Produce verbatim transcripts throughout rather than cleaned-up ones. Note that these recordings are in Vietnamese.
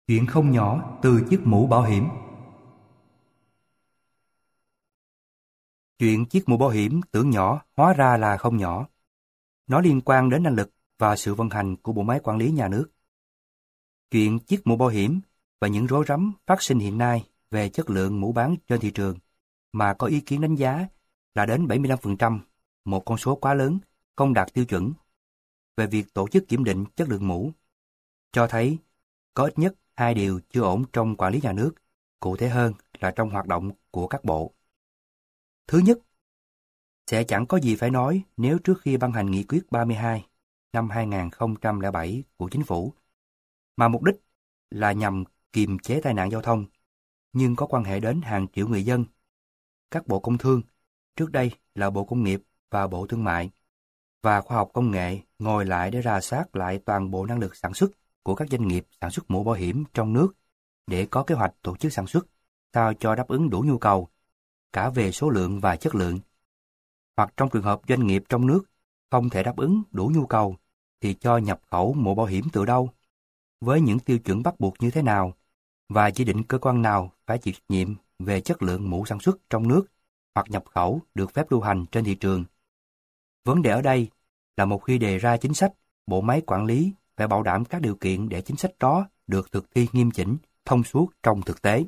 Chuyện không nhỏ từ chiếc mũ bảo hiểm. Chuyện chiếc mũ bảo hiểm tưởng nhỏ hóa ra là không nhỏ. Nó liên quan đến năng lực và sự vận hành của bộ máy quản lý nhà nước. Chuyện chiếc mũ bảo hiểm và những rối rắm phát sinh hiện nay về chất lượng mũ bán trên thị trường mà có ý kiến đánh giá là đến bảy mươi lăm phần trăm, một con số quá lớn, không đạt tiêu chuẩn về việc tổ chức kiểm định chất lượng mũ, cho thấy có ít nhất hai điều chưa ổn trong quản lý nhà nước, cụ thể hơn là trong hoạt động của các bộ. Thứ nhất, sẽ chẳng có gì phải nói nếu trước khi ban hành nghị quyết ba mươi hai năm hai nghìn không trăm lẻ bảy của Chính phủ, mà mục đích là nhằm kiềm chế tai nạn giao thông, nhưng có quan hệ đến hàng triệu người dân. Các bộ công thương, trước đây là Bộ Công nghiệp và Bộ Thương mại, và Khoa học Công nghệ ngồi lại để rà soát lại toàn bộ năng lực sản xuất của các doanh nghiệp sản xuất mũ bảo hiểm trong nước để có kế hoạch tổ chức sản xuất sao cho đáp ứng đủ nhu cầu, cả về số lượng và chất lượng. Hoặc trong trường hợp doanh nghiệp trong nước không thể đáp ứng đủ nhu cầu thì cho nhập khẩu mũ bảo hiểm từ đâu, với những tiêu chuẩn bắt buộc như thế nào, và chỉ định cơ quan nào phải chịu trách nhiệm về chất lượng mũ sản xuất trong nước hoặc nhập khẩu được phép lưu hành trên thị trường. Vấn đề ở đây là một khi đề ra chính sách, bộ máy quản lý phải bảo đảm các điều kiện để chính sách đó được thực thi nghiêm chỉnh, thông suốt trong thực tế.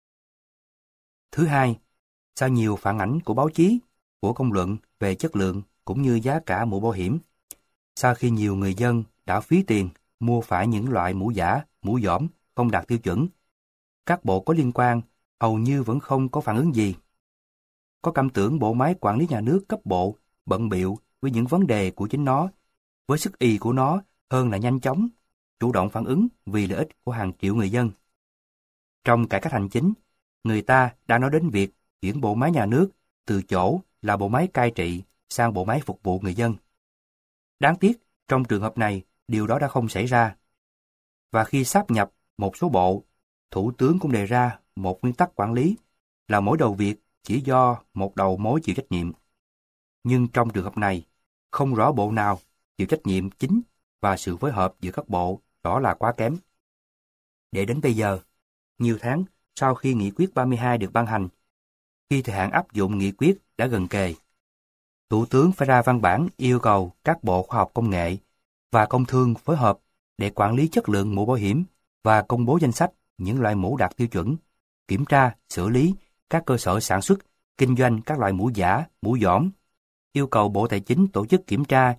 Thứ hai, sau nhiều phản ảnh của báo chí, của công luận về chất lượng cũng như giá cả mũ bảo hiểm, sau khi nhiều người dân đã phí tiền mua phải những loại mũ giả, mũ dỏm không đạt tiêu chuẩn, các bộ có liên quan hầu như vẫn không có phản ứng gì. Có cảm tưởng bộ máy quản lý nhà nước cấp bộ bận bịu với những vấn đề của chính nó, với sức ì của nó hơn là nhanh chóng, chủ động phản ứng vì lợi ích của hàng triệu người dân. Trong cải cách hành chính, người ta đã nói đến việc chuyển bộ máy nhà nước từ chỗ là bộ máy cai trị sang bộ máy phục vụ người dân. Đáng tiếc, trong trường hợp này, điều đó đã không xảy ra. Và khi sáp nhập một số bộ, Thủ tướng cũng đề ra một nguyên tắc quản lý là mỗi đầu việc chỉ do một đầu mối chịu trách nhiệm. Nhưng trong trường hợp này, không rõ bộ nào chịu trách nhiệm chính và sự phối hợp giữa các bộ đó là quá kém. Để đến bây giờ, nhiều tháng sau khi nghị quyết ba mươi hai được ban hành, khi thời hạn áp dụng nghị quyết đã gần kề, Thủ tướng phải ra văn bản yêu cầu các bộ khoa học công nghệ và công thương phối hợp để quản lý chất lượng mũ bảo hiểm và công bố danh sách những loại mũ đạt tiêu chuẩn, kiểm tra, xử lý các cơ sở sản xuất, kinh doanh các loại mũ giả, mũ dỏm, yêu cầu Bộ Tài chính tổ chức kiểm tra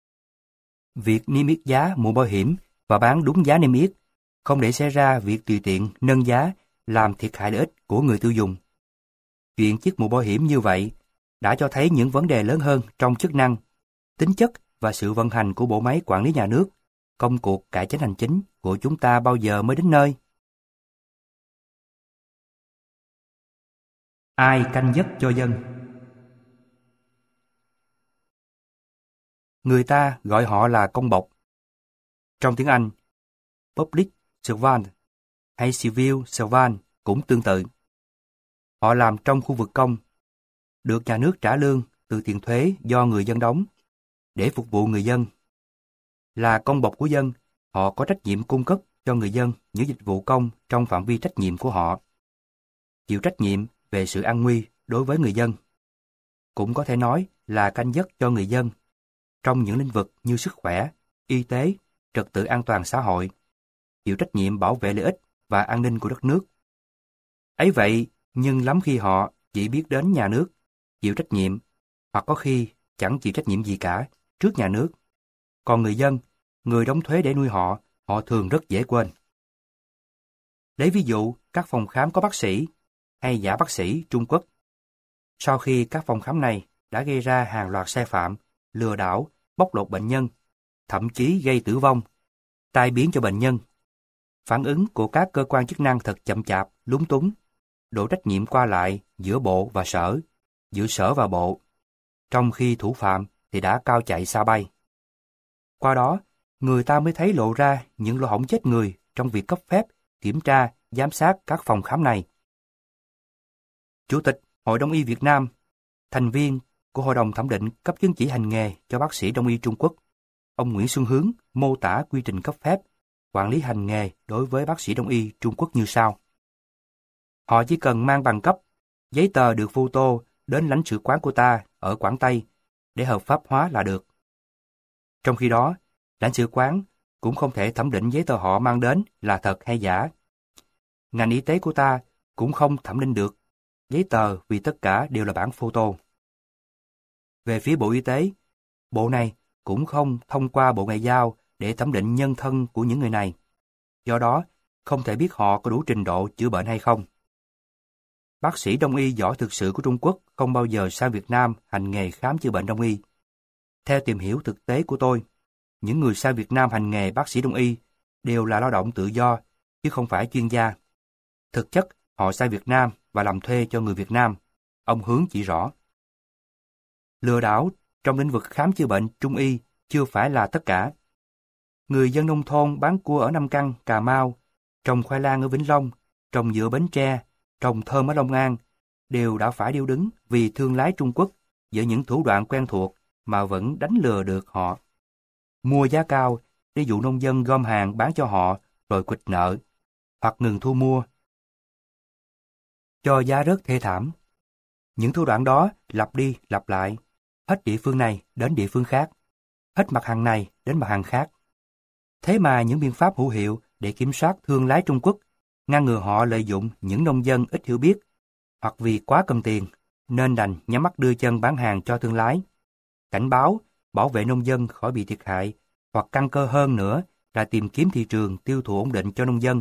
việc niêm yết giá mũ bảo hiểm và bán đúng giá niêm yết, không để xảy ra việc tùy tiện nâng giá làm thiệt hại lợi ích của người tiêu dùng. Chuyện chiếc mũ bảo hiểm như vậy đã cho thấy những vấn đề lớn hơn trong chức năng, tính chất và sự vận hành của bộ máy quản lý nhà nước, công cuộc cải cách hành chính của chúng ta bao giờ mới đến nơi. Ai canh giấc cho dân? Người ta gọi họ là công bộc. Trong tiếng Anh, Public Servant hay Civil Servant cũng tương tự. Họ làm trong khu vực công, được nhà nước trả lương từ tiền thuế do người dân đóng để phục vụ người dân. Là công bộc của dân, họ có trách nhiệm cung cấp cho người dân những dịch vụ công trong phạm vi trách nhiệm của họ, chịu trách nhiệm về sự an nguy đối với người dân. Cũng có thể nói là canh giấc cho người dân trong những lĩnh vực như sức khỏe, y tế, trật tự an toàn xã hội, chịu trách nhiệm bảo vệ lợi ích và an ninh của đất nước. Ấy vậy, nhưng lắm khi họ chỉ biết đến nhà nước, chịu trách nhiệm, hoặc có khi chẳng chịu trách nhiệm gì cả trước nhà nước. Còn người dân, người đóng thuế để nuôi họ, họ thường rất dễ quên. Lấy ví dụ, các phòng khám có bác sĩ hay giả bác sĩ Trung Quốc. Sau khi các phòng khám này đã gây ra hàng loạt sai phạm, lừa đảo, bóc lột bệnh nhân, thậm chí gây tử vong, tai biến cho bệnh nhân, phản ứng của các cơ quan chức năng thật chậm chạp, lúng túng, đổ trách nhiệm qua lại giữa bộ và sở, giữa sở và bộ, trong khi thủ phạm thì đã cao chạy xa bay. Qua đó, người ta mới thấy lộ ra những lỗ hổng chết người trong việc cấp phép, kiểm tra, giám sát các phòng khám này. Chủ tịch Hội Đông y Việt Nam, thành viên của Hội đồng thẩm định cấp chứng chỉ hành nghề cho bác sĩ Đông y Trung Quốc, ông Nguyễn Xuân Hướng mô tả quy trình cấp phép quản lý hành nghề đối với bác sĩ đông y Trung Quốc như sau. Họ chỉ cần mang bằng cấp, giấy tờ được photo đến lãnh sự quán của ta ở Quảng Tây để hợp pháp hóa là được. Trong khi đó, lãnh sự quán cũng không thể thẩm định giấy tờ họ mang đến là thật hay giả. Ngành y tế của ta cũng không thẩm định được giấy tờ vì tất cả đều là bản photo. Về phía Bộ Y tế, bộ này cũng không thông qua Bộ Ngoại giao để thẩm định nhân thân của những người này. Do đó, không thể biết họ có đủ trình độ chữa bệnh hay không. Bác sĩ đông y giỏi thực sự của Trung Quốc không bao giờ sang Việt Nam hành nghề khám chữa bệnh đông y. Theo tìm hiểu thực tế của tôi, những người sang Việt Nam hành nghề bác sĩ đông y đều là lao động tự do, chứ không phải chuyên gia. Thực chất, họ sang Việt Nam và làm thuê cho người Việt Nam. Ông Hướng chỉ rõ. Lừa đảo trong lĩnh vực khám chữa bệnh trung y chưa phải là tất cả. Người dân nông thôn bán cua ở Nam Căn, Cà Mau, trồng khoai lang ở Vĩnh Long, trồng dừa Bến Tre, trồng thơm ở Long An, đều đã phải điêu đứng vì thương lái Trung Quốc với những thủ đoạn quen thuộc mà vẫn đánh lừa được họ. Mua giá cao để dụ nông dân gom hàng bán cho họ rồi quỵt nợ, hoặc ngừng thu mua, cho giá rất thê thảm. Những thủ đoạn đó lặp đi lặp lại, hết địa phương này đến địa phương khác, hết mặt hàng này đến mặt hàng khác. Thế mà những biện pháp hữu hiệu để kiểm soát thương lái Trung Quốc, ngăn ngừa họ lợi dụng những nông dân ít hiểu biết, hoặc vì quá cần tiền, nên đành nhắm mắt đưa chân bán hàng cho thương lái. Cảnh báo, bảo vệ nông dân khỏi bị thiệt hại, hoặc căn cơ hơn nữa là tìm kiếm thị trường tiêu thụ ổn định cho nông dân.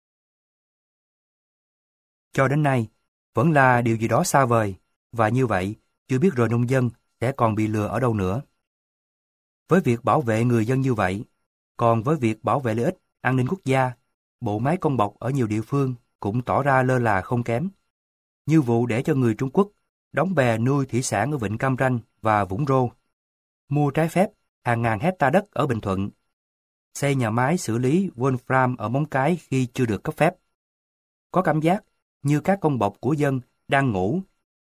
Cho đến nay, vẫn là điều gì đó xa vời, và như vậy, chưa biết rồi nông dân sẽ còn bị lừa ở đâu nữa. Với việc bảo vệ người dân như vậy, còn với việc bảo vệ lợi ích, an ninh quốc gia, bộ máy công bộc ở nhiều địa phương cũng tỏ ra lơ là không kém. Như vụ để cho người Trung Quốc đóng bè nuôi thủy sản ở Vịnh Cam Ranh và Vũng Rô, mua trái phép hàng ngàn hecta đất ở Bình Thuận, xây nhà máy xử lý Wolfram ở Móng Cái khi chưa được cấp phép. Có cảm giác như các công bộc của dân đang ngủ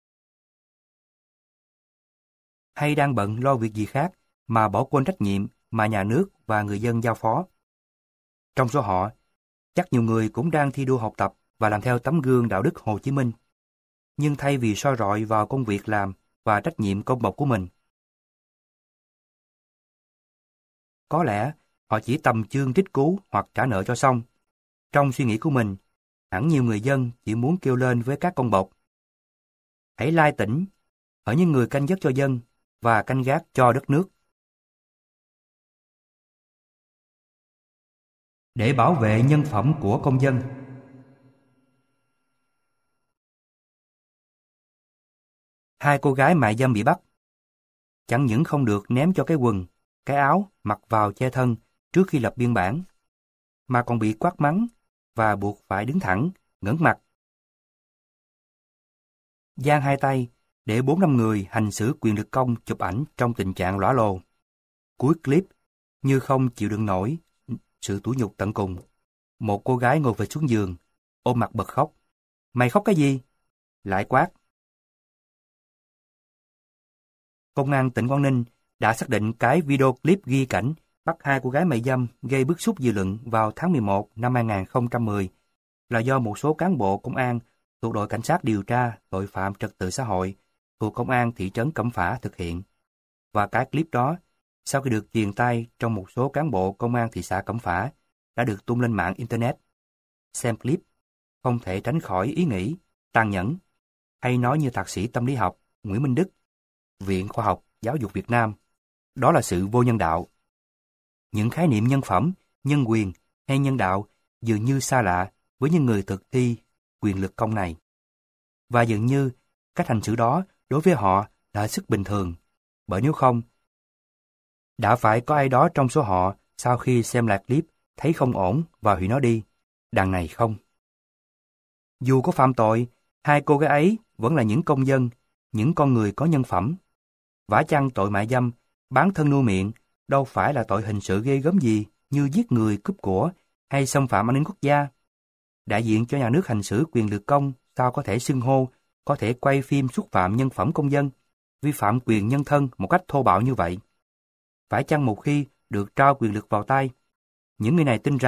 hay đang bận lo việc gì khác mà bỏ quên trách nhiệm mà nhà nước và người dân giao phó. Trong số họ, chắc nhiều người cũng đang thi đua học tập và làm theo tấm gương đạo đức Hồ Chí Minh. Nhưng thay vì soi rọi vào công việc làm và trách nhiệm công bộc của mình, có lẽ họ chỉ tầm chương trích cứu hoặc trả nợ cho xong. Trong suy nghĩ của mình, hẳn nhiều người dân chỉ muốn kêu lên với các công bộc: hãy lai tỉnh, ở những người canh giấc cho dân và canh gác cho đất nước. Để bảo vệ nhân phẩm của công dân. Hai cô gái mại dâm bị bắt. Chẳng những không được ném cho cái quần, cái áo mặc vào che thân trước khi lập biên bản, mà còn bị quát mắng và buộc phải đứng thẳng, ngẩng mặt, giang hai tay để bốn năm người hành xử quyền lực công chụp ảnh trong tình trạng lõa lồ. Cuối clip, như không chịu đựng nổi sự tủi nhục tận cùng, một cô gái ngồi về xuống giường, ôm mặt bật khóc. Mày khóc cái gì? Lại quát. Công an tỉnh Quảng Ninh đã xác định cái video clip ghi cảnh bắt hai cô gái mại dâm gây bức xúc dư luận vào tháng mười một năm hai nghìn không trăm mười là do một số cán bộ công an thuộc đội cảnh sát điều tra tội phạm trật tự xã hội thuộc công an thị trấn Cẩm Phả thực hiện. Và cái clip đó, sau khi được truyền tay trong một số cán bộ công an thị xã Cẩm Phả, đã được tung lên mạng Internet. Xem clip, không thể tránh khỏi ý nghĩ tàn nhẫn, hay nói như thạc sĩ tâm lý học Nguyễn Minh Đức, Viện Khoa học Giáo dục Việt Nam, đó là sự vô nhân đạo. Những khái niệm nhân phẩm, nhân quyền hay nhân đạo dường như xa lạ với những người thực thi quyền lực công này. Và dường như cách hành xử đó đối với họ là hết sức bình thường, bởi nếu không, đã phải có ai đó trong số họ sau khi xem lại clip thấy không ổn và hủy nó đi, đằng này không. Dù có phạm tội, hai cô gái ấy vẫn là những công dân, những con người có nhân phẩm. Vả chăng tội mại dâm, bán thân nuôi miệng đâu phải là tội hình sự ghê gớm gì như giết người, cướp của hay xâm phạm an ninh quốc gia. Đại diện cho nhà nước hành xử quyền lực công sao có thể xưng hô, có thể quay phim xúc phạm nhân phẩm công dân, vi phạm quyền nhân thân một cách thô bạo như vậy? Phải chăng một khi được trao quyền lực vào tay, những người này tin rằng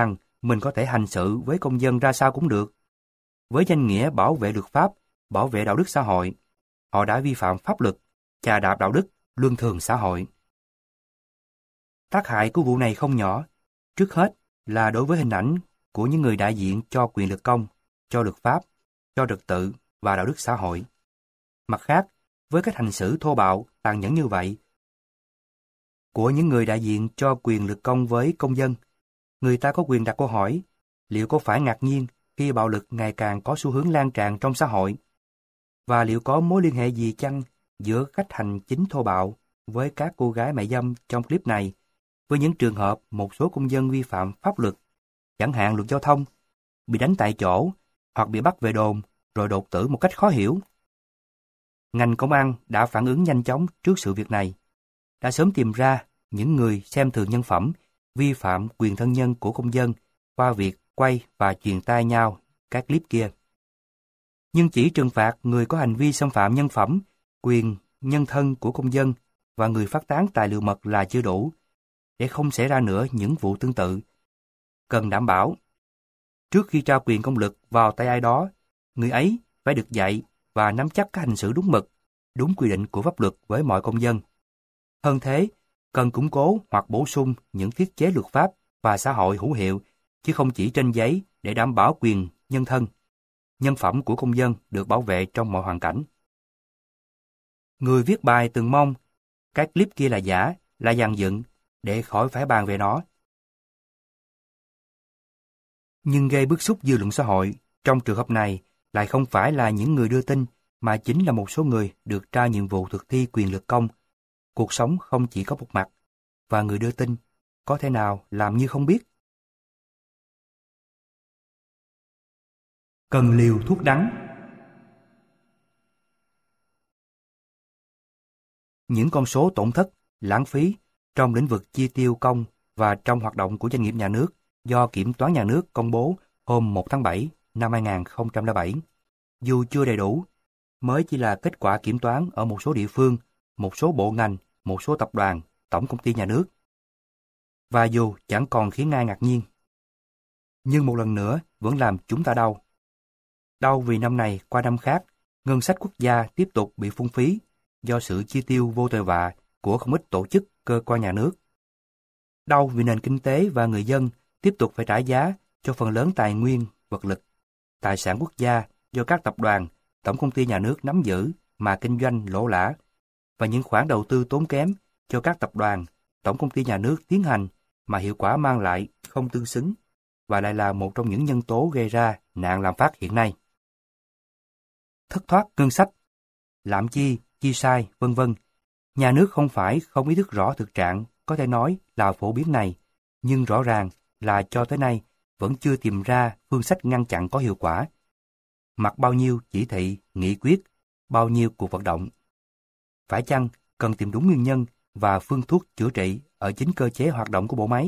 mình có thể hành xử với công dân ra sao cũng được. Với danh nghĩa bảo vệ luật pháp, bảo vệ đạo đức xã hội, họ đã vi phạm pháp luật, chà đạp đạo đức, luân thường xã hội. Tác hại của vụ này không nhỏ, trước hết là đối với hình ảnh của những người đại diện cho quyền lực công, cho luật pháp, cho trật tự và đạo đức xã hội. Mặt khác, với cách hành xử thô bạo, tàn nhẫn như vậy của những người đại diện cho quyền lực công với công dân, người ta có quyền đặt câu hỏi, liệu có phải ngạc nhiên khi bạo lực ngày càng có xu hướng lan tràn trong xã hội? Và liệu có mối liên hệ gì chăng giữa cách hành chính thô bạo với các cô gái mại dâm trong clip này, với những trường hợp một số công dân vi phạm pháp luật, chẳng hạn luật giao thông, bị đánh tại chỗ hoặc bị bắt về đồn rồi đột tử một cách khó hiểu? Ngành công an đã phản ứng nhanh chóng trước sự việc này, đã sớm tìm ra những người xem thường nhân phẩm, vi phạm quyền thân nhân của công dân qua việc quay và truyền tai nhau các clip kia. Nhưng chỉ trừng phạt người có hành vi xâm phạm nhân phẩm, quyền nhân thân của công dân và người phát tán tài liệu mật là chưa đủ, để không xảy ra nữa những vụ tương tự. Cần đảm bảo, trước khi trao quyền công lực vào tay ai đó, người ấy phải được dạy và nắm chắc các hành xử đúng mực, đúng quy định của pháp luật với mọi công dân. Hơn thế, cần củng cố hoặc bổ sung những thiết chế luật pháp và xã hội hữu hiệu, chứ không chỉ trên giấy để đảm bảo quyền nhân thân, nhân phẩm của công dân được bảo vệ trong mọi hoàn cảnh. Người viết bài từng mong cái clip kia là giả, là dàn dựng, để khỏi phải bàn về nó. Nhưng gây bức xúc dư luận xã hội trong trường hợp này lại không phải là những người đưa tin, mà chính là một số người được trao nhiệm vụ thực thi quyền lực công. Cuộc sống không chỉ có một mặt, và người đưa tin có thể nào làm như không biết. Cần liều thuốc đắng. Những con số tổn thất, lãng phí trong lĩnh vực chi tiêu công và trong hoạt động của doanh nghiệp nhà nước do Kiểm toán Nhà nước công bố hôm một tháng bảy năm hai nghìn không trăm lẻ bảy, dù chưa đầy đủ, mới chỉ là kết quả kiểm toán ở một số địa phương, một số bộ ngành, một số tập đoàn, tổng công ty nhà nước. Và dù chẳng còn khiến ai ngạc nhiên, nhưng một lần nữa vẫn làm chúng ta đau. Đau vì năm này qua năm khác, ngân sách quốc gia tiếp tục bị phung phí do sự chi tiêu vô tội vạ của không ít tổ chức, cơ quan nhà nước. Đau vì nền kinh tế và người dân tiếp tục phải trả giá cho phần lớn tài nguyên, vật lực, tài sản quốc gia do các tập đoàn, tổng công ty nhà nước nắm giữ mà kinh doanh lỗ lã, và những khoản đầu tư tốn kém cho các tập đoàn, tổng công ty nhà nước tiến hành mà hiệu quả mang lại không tương xứng, và lại là một trong những nhân tố gây ra nạn lạm phát hiện nay. Thất thoát ngân sách, lạm chi, chi sai, vân vân. Nhà nước không phải không ý thức rõ thực trạng có thể nói là phổ biến này, nhưng rõ ràng là cho tới nay vẫn chưa tìm ra phương sách ngăn chặn có hiệu quả. Mặc bao nhiêu chỉ thị, nghị quyết, bao nhiêu cuộc vận động. Phải chăng cần tìm đúng nguyên nhân và phương thuốc chữa trị ở chính cơ chế hoạt động của bộ máy?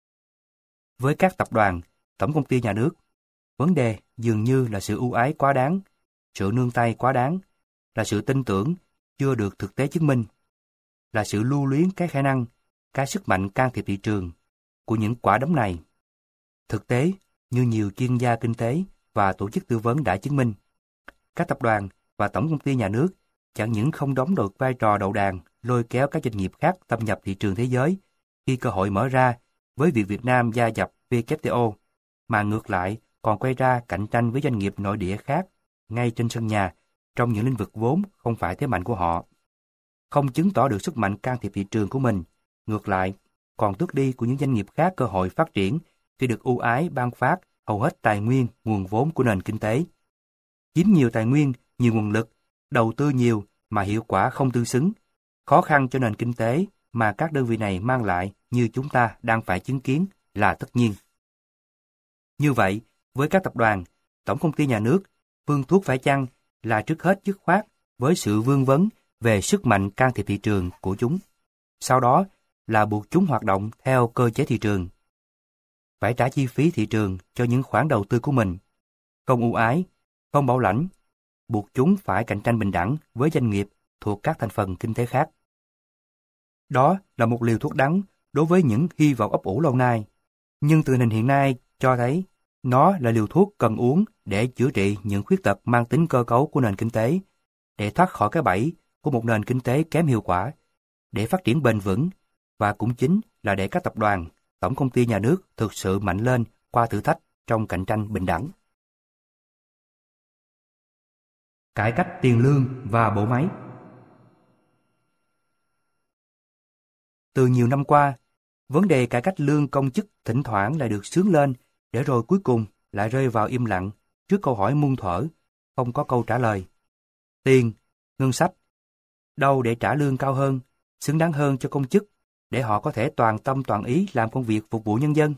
Với các tập đoàn, tổng công ty nhà nước, vấn đề dường như là sự ưu ái quá đáng, sự nương tay quá đáng, là sự tin tưởng chưa được thực tế chứng minh, là sự lưu luyến cái khả năng, cái sức mạnh can thiệp thị trường của những quả đấm này. Thực tế, như nhiều chuyên gia kinh tế và tổ chức tư vấn đã chứng minh, các tập đoàn và tổng công ty nhà nước chẳng những không đóng được vai trò đầu đàn lôi kéo các doanh nghiệp khác thâm nhập thị trường thế giới khi cơ hội mở ra với việc Việt Nam gia nhập vê kép tê o, mà ngược lại còn quay ra cạnh tranh với doanh nghiệp nội địa khác ngay trên sân nhà trong những lĩnh vực vốn không phải thế mạnh của họ. Không chứng tỏ được sức mạnh can thiệp thị trường của mình, ngược lại còn tước đi của những doanh nghiệp khác cơ hội phát triển khi được ưu ái ban phát hầu hết tài nguyên, nguồn vốn của nền kinh tế. Chiếm nhiều tài nguyên, nhiều nguồn lực, đầu tư nhiều mà hiệu quả không tương xứng, khó khăn cho nền kinh tế mà các đơn vị này mang lại như chúng ta đang phải chứng kiến là tất nhiên. Như vậy, với các tập đoàn, tổng công ty nhà nước, phương thuốc phải chăng là trước hết dứt khoát với sự vương vấn về sức mạnh can thiệp thị trường của chúng. Sau đó là buộc chúng hoạt động theo cơ chế thị trường. Phải trả chi phí thị trường cho những khoản đầu tư của mình, không ưu ái, không bảo lãnh, buộc chúng phải cạnh tranh bình đẳng với doanh nghiệp thuộc các thành phần kinh tế khác. Đó là một liều thuốc đắng đối với những hy vọng ấp ủ lâu nay, nhưng tình hình hiện nay cho thấy nó là liều thuốc cần uống để chữa trị những khuyết tật mang tính cơ cấu của nền kinh tế, để thoát khỏi cái bẫy của một nền kinh tế kém hiệu quả, để phát triển bền vững, và cũng chính là để các tập đoàn, tổng công ty nhà nước thực sự mạnh lên qua thử thách trong cạnh tranh bình đẳng. Cải cách tiền lương và bộ máy. Từ nhiều năm qua, vấn đề cải cách lương công chức thỉnh thoảng lại được xướng lên, để rồi cuối cùng lại rơi vào im lặng trước câu hỏi muôn thuở, không có câu trả lời. Tiền, ngân sách, đâu để trả lương cao hơn, xứng đáng hơn cho công chức, để họ có thể toàn tâm toàn ý làm công việc phục vụ nhân dân?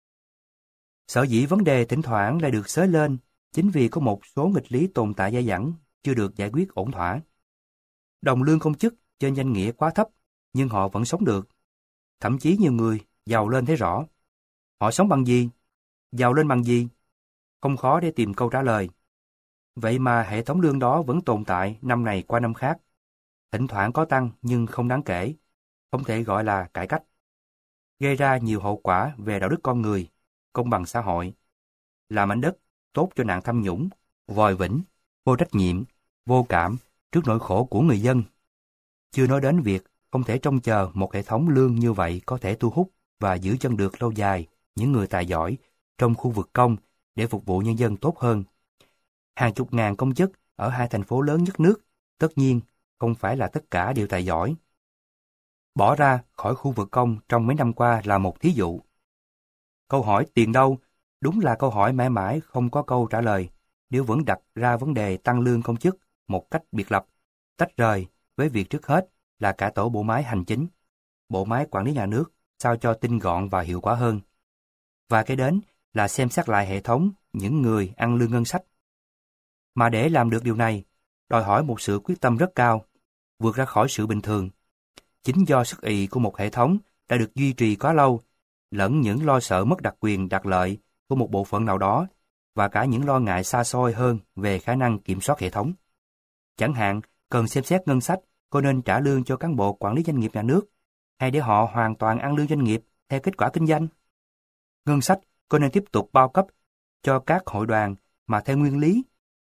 Sở dĩ vấn đề thỉnh thoảng lại được xới lên chính vì có một số nghịch lý tồn tại dai dẳng chưa được giải quyết ổn thỏa. Đồng lương công chức trên danh nghĩa quá thấp, nhưng họ vẫn sống được. Thậm chí nhiều người giàu lên thấy rõ. Họ sống bằng gì? Giàu lên bằng gì? Không khó để tìm câu trả lời. Vậy mà hệ thống lương đó vẫn tồn tại năm này qua năm khác. Thỉnh thoảng có tăng nhưng không đáng kể, không thể gọi là cải cách. Gây ra nhiều hậu quả về đạo đức con người, công bằng xã hội. Làm mảnh đất tốt cho nạn tham nhũng, vòi vĩnh, vô trách nhiệm, vô cảm trước nỗi khổ của người dân. Chưa nói đến việc không thể trông chờ một hệ thống lương như vậy có thể thu hút và giữ chân được lâu dài những người tài giỏi trong khu vực công để phục vụ nhân dân tốt hơn. Hàng chục ngàn công chức ở hai thành phố lớn nhất nước, tất nhiên không phải là tất cả đều tài giỏi. Bỏ ra khỏi khu vực công trong mấy năm qua là một thí dụ. Câu hỏi tiền đâu đúng là câu hỏi mãi mãi không có câu trả lời, nếu vẫn đặt ra vấn đề tăng lương công chức một cách biệt lập, tách rời với việc trước hết là cả tổ bộ máy hành chính, bộ máy quản lý nhà nước sao cho tinh gọn và hiệu quả hơn. Và cái đến là xem xét lại hệ thống những người ăn lương ngân sách. Mà để làm được điều này, đòi hỏi một sự quyết tâm rất cao, vượt ra khỏi sự bình thường. Chính do sức ì của một hệ thống đã được duy trì quá lâu, lẫn những lo sợ mất đặc quyền đặc lợi của một bộ phận nào đó, và cả những lo ngại xa xôi hơn về khả năng kiểm soát hệ thống. Chẳng hạn, cần xem xét ngân sách có nên trả lương cho cán bộ quản lý doanh nghiệp nhà nước, hay để họ hoàn toàn ăn lương doanh nghiệp theo kết quả kinh doanh. Ngân sách có nên tiếp tục bao cấp cho các hội đoàn mà theo nguyên lý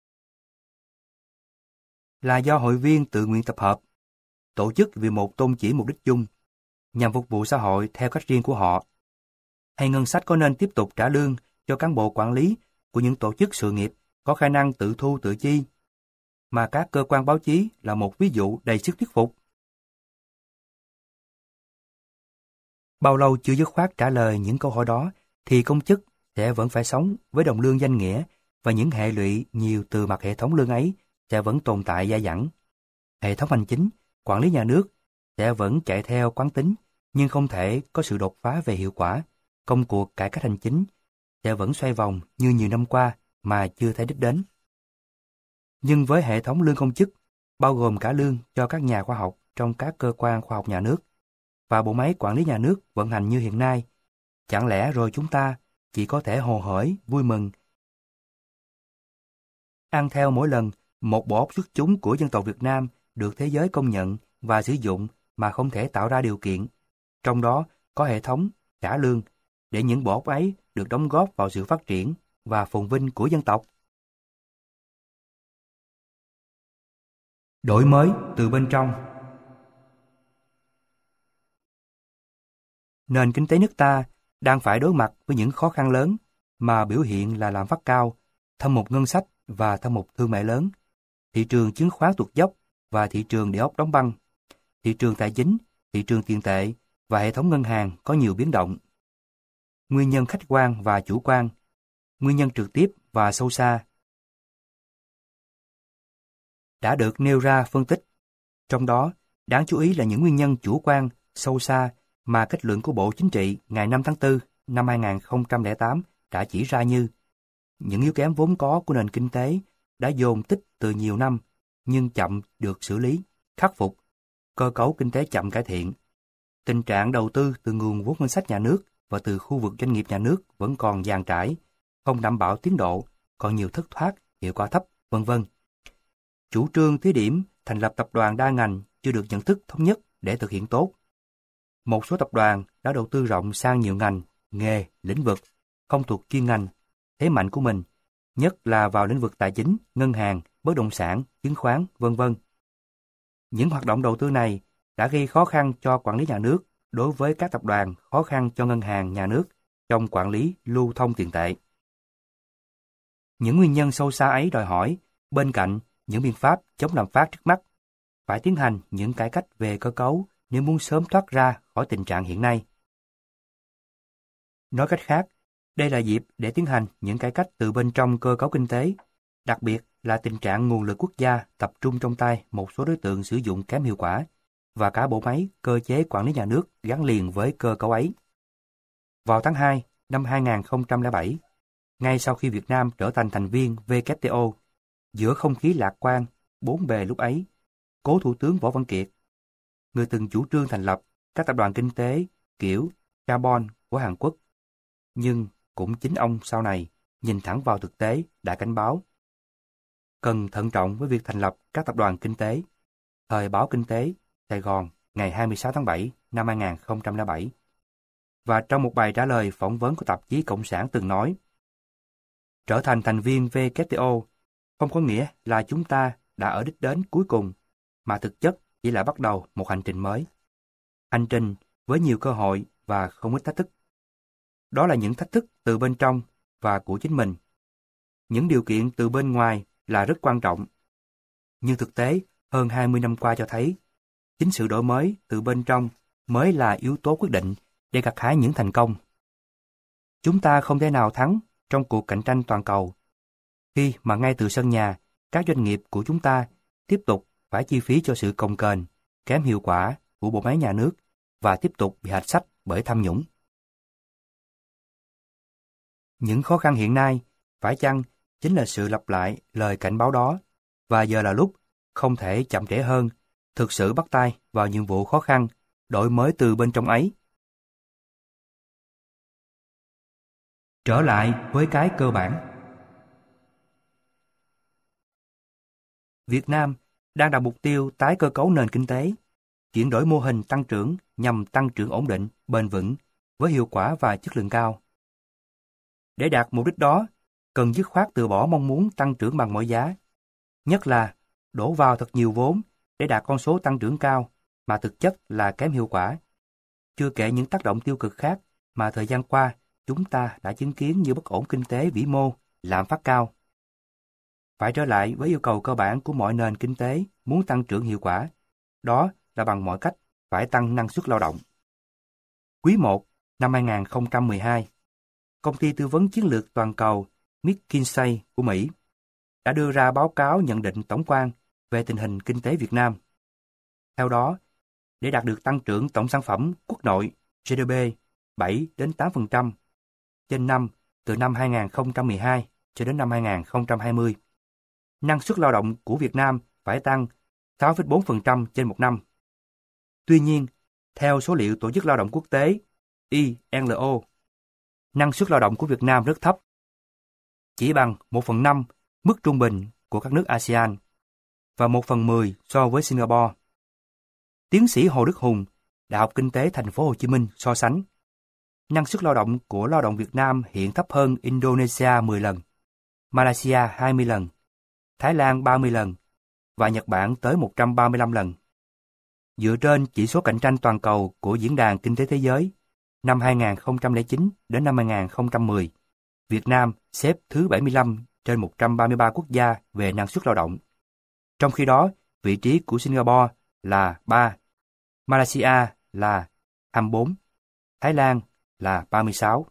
là do hội viên tự nguyện tập hợp, tổ chức vì một tôn chỉ mục đích chung, nhằm phục vụ xã hội theo cách riêng của họ. Hay ngân sách có nên tiếp tục trả lương cho cán bộ quản lý của những tổ chức sự nghiệp có khả năng tự thu tự chi, mà các cơ quan báo chí là một ví dụ đầy sức thuyết phục? Bao lâu chưa dứt khoát trả lời những câu hỏi đó, thì công chức sẽ vẫn phải sống với đồng lương danh nghĩa, và những hệ lụy nhiều từ mặt hệ thống lương ấy sẽ vẫn tồn tại dai dẳng. Hệ thống hành chính, quản lý nhà nước sẽ vẫn chạy theo quán tính, nhưng không thể có sự đột phá về hiệu quả. Công cuộc cải cách hành chính sẽ vẫn xoay vòng như nhiều năm qua mà chưa thấy đích đến. Nhưng với hệ thống lương công chức, bao gồm cả lương cho các nhà khoa học trong các cơ quan khoa học nhà nước, và bộ máy quản lý nhà nước vận hành như hiện nay, chẳng lẽ rồi chúng ta chỉ có thể hồ hởi, vui mừng, ăn theo mỗi lần một bộ óc xuất chúng của dân tộc Việt Nam được thế giới công nhận và sử dụng mà không thể tạo ra điều kiện, trong đó có hệ thống trả lương, để những bộ óc ấy được đóng góp vào sự phát triển và phồn vinh của dân tộc? Đổi mới từ bên trong. Nền kinh tế nước ta đang phải đối mặt với những khó khăn lớn mà biểu hiện là lạm phát cao, thâm hụt ngân sách và thâm hụt thương mại lớn, thị trường chứng khoán tụt dốc và thị trường địa ốc đóng băng, thị trường tài chính, thị trường tiền tệ và hệ thống ngân hàng có nhiều biến động. Nguyên nhân khách quan và chủ quan, nguyên nhân trực tiếp và sâu xa đã được nêu ra phân tích. Trong đó, đáng chú ý là những nguyên nhân chủ quan, sâu xa mà kết luận của Bộ Chính trị ngày năm tháng tư năm hai nghìn không trăm lẻ tám đã chỉ ra như: những yếu kém vốn có của nền kinh tế đã dồn tích từ nhiều năm nhưng chậm được xử lý, khắc phục, cơ cấu kinh tế chậm cải thiện, tình trạng đầu tư từ nguồn vốn ngân sách nhà nước và từ khu vực doanh nghiệp nhà nước vẫn còn dàn trải, không đảm bảo tiến độ, còn nhiều thất thoát, hiệu quả thấp, vân vân. Chủ trương thí điểm thành lập tập đoàn đa ngành chưa được nhận thức thống nhất để thực hiện tốt. Một số tập đoàn đã đầu tư rộng sang nhiều ngành, nghề, lĩnh vực không thuộc chuyên ngành, thế mạnh của mình, nhất là vào lĩnh vực tài chính, ngân hàng, bất động sản, chứng khoán, vân vân. Những hoạt động đầu tư này đã gây khó khăn cho quản lý nhà nước đối với các tập đoàn, khó khăn cho ngân hàng nhà nước trong quản lý lưu thông tiền tệ. Những nguyên nhân sâu xa ấy đòi hỏi, bên cạnh những biện pháp chống lạm phát trước mắt, phải tiến hành những cải cách về cơ cấu nếu muốn sớm thoát ra khỏi tình trạng hiện nay. Nói cách khác, đây là dịp để tiến hành những cải cách từ bên trong cơ cấu kinh tế, đặc biệt là tình trạng nguồn lực quốc gia tập trung trong tay một số đối tượng sử dụng kém hiệu quả, và cả bộ máy, cơ chế quản lý nhà nước gắn liền với cơ cấu ấy. Vào tháng hai năm hai nghìn không trăm lẻ bảy, ngay sau khi Việt Nam trở thành thành viên W T O, giữa không khí lạc quan, bốn bề lúc ấy, cố Thủ tướng Võ Văn Kiệt, người từng chủ trương thành lập các tập đoàn kinh tế kiểu Carbon của Hàn Quốc, nhưng cũng chính ông sau này nhìn thẳng vào thực tế đã cảnh báo cần thận trọng với việc thành lập các tập đoàn kinh tế. Thời báo Kinh tế, Sài Gòn, ngày hai mươi sáu tháng bảy năm hai nghìn không trăm lẻ bảy. Và trong một bài trả lời phỏng vấn của tạp chí Cộng sản từng nói, trở thành thành viên W T O không có nghĩa là chúng ta đã ở đích đến cuối cùng, mà thực chất chỉ là bắt đầu một hành trình mới. Hành trình với nhiều cơ hội và không ít thách thức. Đó là những thách thức từ bên trong và của chính mình. Những điều kiện từ bên ngoài là rất quan trọng. Nhưng thực tế, hơn hai mươi năm qua cho thấy, chính sự đổi mới từ bên trong mới là yếu tố quyết định để gặt hái những thành công. Chúng ta không thể nào thắng trong cuộc cạnh tranh toàn cầu, khi mà ngay từ sân nhà, các doanh nghiệp của chúng ta tiếp tục phải chi phí cho sự cồng kềnh, kém hiệu quả của bộ máy nhà nước và tiếp tục bị hạch sách bởi tham nhũng. Những khó khăn hiện nay, phải chăng chính là sự lặp lại lời cảnh báo đó, và giờ là lúc không thể chậm trễ hơn, thực sự bắt tay vào nhiệm vụ khó khăn, đổi mới từ bên trong ấy. Trở lại với cái cơ bản. Việt Nam đang đặt mục tiêu tái cơ cấu nền kinh tế, chuyển đổi mô hình tăng trưởng nhằm tăng trưởng ổn định, bền vững, với hiệu quả và chất lượng cao. Để đạt mục đích đó, cần dứt khoát từ bỏ mong muốn tăng trưởng bằng mọi giá, nhất là đổ vào thật nhiều vốn để đạt con số tăng trưởng cao mà thực chất là kém hiệu quả. Chưa kể những tác động tiêu cực khác mà thời gian qua chúng ta đã chứng kiến như bất ổn kinh tế vĩ mô, lạm phát cao. Phải trở lại với yêu cầu cơ bản của mọi nền kinh tế muốn tăng trưởng hiệu quả, đó là bằng mọi cách phải tăng năng suất lao động. Quý một năm hai nghìn không trăm mười hai, công ty tư vấn chiến lược toàn cầu McKinsey của Mỹ đã đưa ra báo cáo nhận định tổng quan về tình hình kinh tế Việt Nam. Theo đó, để đạt được tăng trưởng tổng sản phẩm quốc nội G D P bảy đến tám phần trăm trên năm từ năm hai nghìn không trăm mười hai cho đến năm hai nghìn không trăm hai mươi, năng suất lao động của Việt Nam phải tăng sáu phẩy bốn phần trăm trên một năm. Tuy nhiên, theo số liệu Tổ chức Lao động Quốc tế I L O, năng suất lao động của Việt Nam rất thấp, chỉ bằng một phần năm mức trung bình của các nước a sê an và một phần mười so với Singapore. Tiến sĩ Hồ Đức Hùng, Đại học Kinh tế Thành phố Hồ Chí Minh so sánh, năng suất lao động của lao động Việt Nam hiện thấp hơn Indonesia mười lần, Malaysia hai mươi lần, Thái Lan ba mươi lần và Nhật Bản tới một trăm ba mươi lăm lần. Dựa trên chỉ số cạnh tranh toàn cầu của Diễn đàn Kinh tế Thế giới, năm hai nghìn không trăm lẻ chín đến năm hai nghìn không trăm mười, Việt Nam xếp thứ bảy mươi lăm trên một trăm ba mươi ba quốc gia về năng suất lao động. Trong khi đó, vị trí của Singapore là ba, Malaysia là hai mươi bốn, Thái Lan là ba mươi sáu.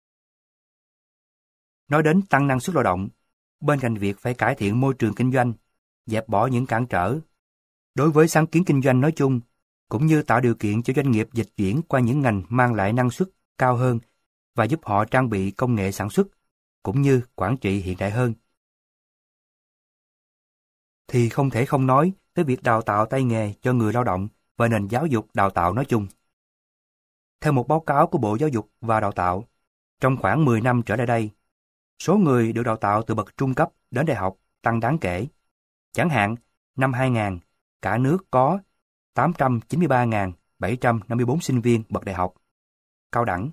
Nói đến tăng năng suất lao động, bên cạnh việc phải cải thiện môi trường kinh doanh, dẹp bỏ những cản trở đối với sáng kiến kinh doanh nói chung, cũng như tạo điều kiện cho doanh nghiệp dịch chuyển qua những ngành mang lại năng suất cao hơn và giúp họ trang bị công nghệ sản xuất, cũng như quản trị hiện đại hơn, thì không thể không nói tới việc đào tạo tay nghề cho người lao động và nền giáo dục đào tạo nói chung. Theo một báo cáo của Bộ Giáo dục và Đào tạo, trong khoảng mười năm trở lại đây, số người được đào tạo từ bậc trung cấp đến đại học tăng đáng kể. Chẳng hạn, năm hai nghìn, cả nước có tám trăm chín mươi ba nghìn bảy trăm năm mươi tư sinh viên bậc đại học, cao đẳng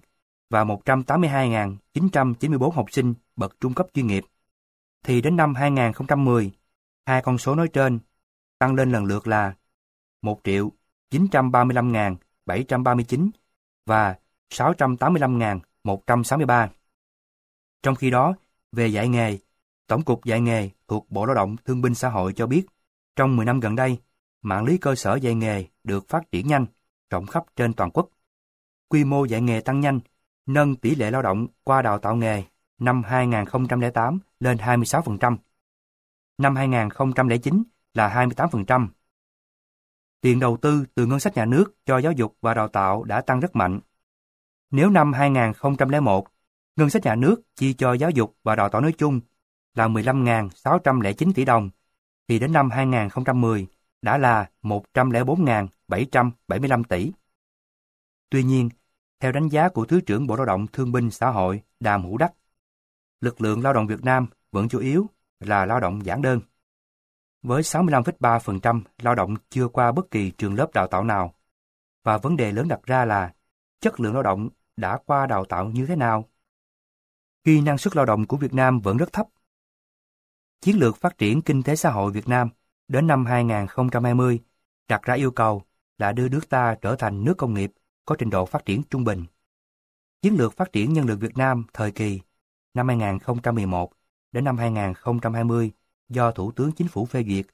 và một trăm tám mươi hai nghìn chín trăm chín mươi tư học sinh bậc trung cấp chuyên nghiệp, thì đến năm hai nghìn không trăm mười, hai con số nói trên tăng lên lần lượt là một triệu chín trăm ba mươi lăm nghìn bảy trăm ba mươi chín và sáu trăm tám mươi lăm nghìn một trăm sáu mươi ba. Trong khi đó, về dạy nghề, Tổng cục Dạy nghề thuộc Bộ Lao động Thương binh Xã hội cho biết, trong mười năm gần đây, mạng lưới cơ sở dạy nghề được phát triển nhanh, rộng khắp trên toàn quốc. Quy mô dạy nghề tăng nhanh, nâng tỷ lệ lao động qua đào tạo nghề năm hai nghìn không trăm lẻ tám lên hai mươi sáu phần trăm. Năm hai nghìn không trăm lẻ chín là hai mươi tám phần trăm. Tiền đầu tư từ ngân sách nhà nước cho giáo dục và đào tạo đã tăng rất mạnh. Nếu năm hai nghìn không trăm lẻ một, ngân sách nhà nước chi cho giáo dục và đào tạo nói chung là mười lăm nghìn sáu trăm lẻ chín tỷ đồng, thì đến năm hai nghìn không trăm mười đã là một trăm lẻ bốn nghìn bảy trăm bảy mươi lăm tỷ. Tuy nhiên, theo đánh giá của Thứ trưởng Bộ Lao động Thương binh Xã hội Đàm Hữu Đắc, lực lượng lao động Việt Nam vẫn chủ yếu là lao động giản đơn, với sáu mươi lăm phẩy ba phần trăm lao động chưa qua bất kỳ trường lớp đào tạo nào. Và vấn đề lớn đặt ra là chất lượng lao động đã qua đào tạo như thế nào? Khi năng suất lao động của Việt Nam vẫn rất thấp. Chiến lược phát triển kinh tế xã hội Việt Nam đến năm hai nghìn không trăm hai mươi đặt ra yêu cầu là đưa nước ta trở thành nước công nghiệp có trình độ phát triển trung bình. Chiến lược phát triển nhân lực Việt Nam thời kỳ năm hai nghìn không trăm mười một đến năm hai nghìn không trăm hai mươi do Thủ tướng Chính phủ phê duyệt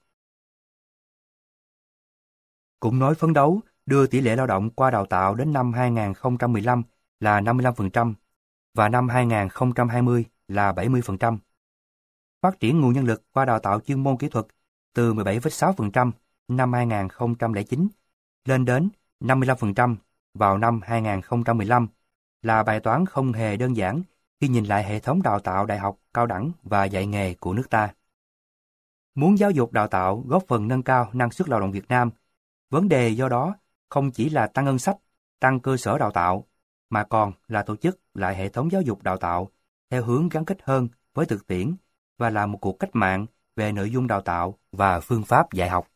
cũng nói phấn đấu đưa tỷ lệ lao động qua đào tạo đến năm hai nghìn không trăm mười lăm là năm mươi lăm phần trăm và năm hai nghìn không trăm hai mươi là bảy mươi phần trăm. Phát triển nguồn nhân lực qua đào tạo chuyên môn kỹ thuật từ mười bảy phẩy sáu phần trăm năm hai nghìn không trăm lẻ chín lên đến năm mươi lăm phần trăm vào năm hai nghìn không trăm mười lăm là bài toán không hề đơn giản khi nhìn lại hệ thống đào tạo đại học, cao đẳng và dạy nghề của nước ta. Muốn giáo dục đào tạo góp phần nâng cao năng suất lao động Việt Nam, vấn đề do đó không chỉ là tăng ngân sách, tăng cơ sở đào tạo, mà còn là tổ chức lại hệ thống giáo dục đào tạo theo hướng gắn kết hơn với thực tiễn và là một cuộc cách mạng về nội dung đào tạo và phương pháp dạy học.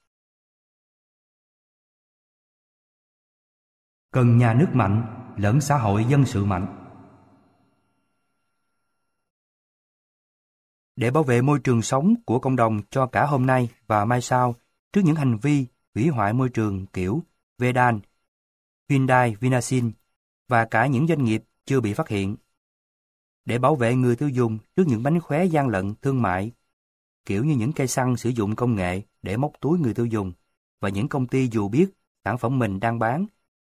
Cần nhà nước mạnh lẫn xã hội dân sự mạnh. Để bảo vệ môi trường sống của cộng đồng cho cả hôm nay và mai sau trước những hành vi hủy hoại môi trường kiểu Vedan, Hyundai Vinasin và cả những doanh nghiệp chưa bị phát hiện. Để bảo vệ người tiêu dùng trước những mánh khóe gian lận thương mại, kiểu như những cây xăng sử dụng công nghệ để móc túi người tiêu dùng và những công ty dù biết sản phẩm mình đang bán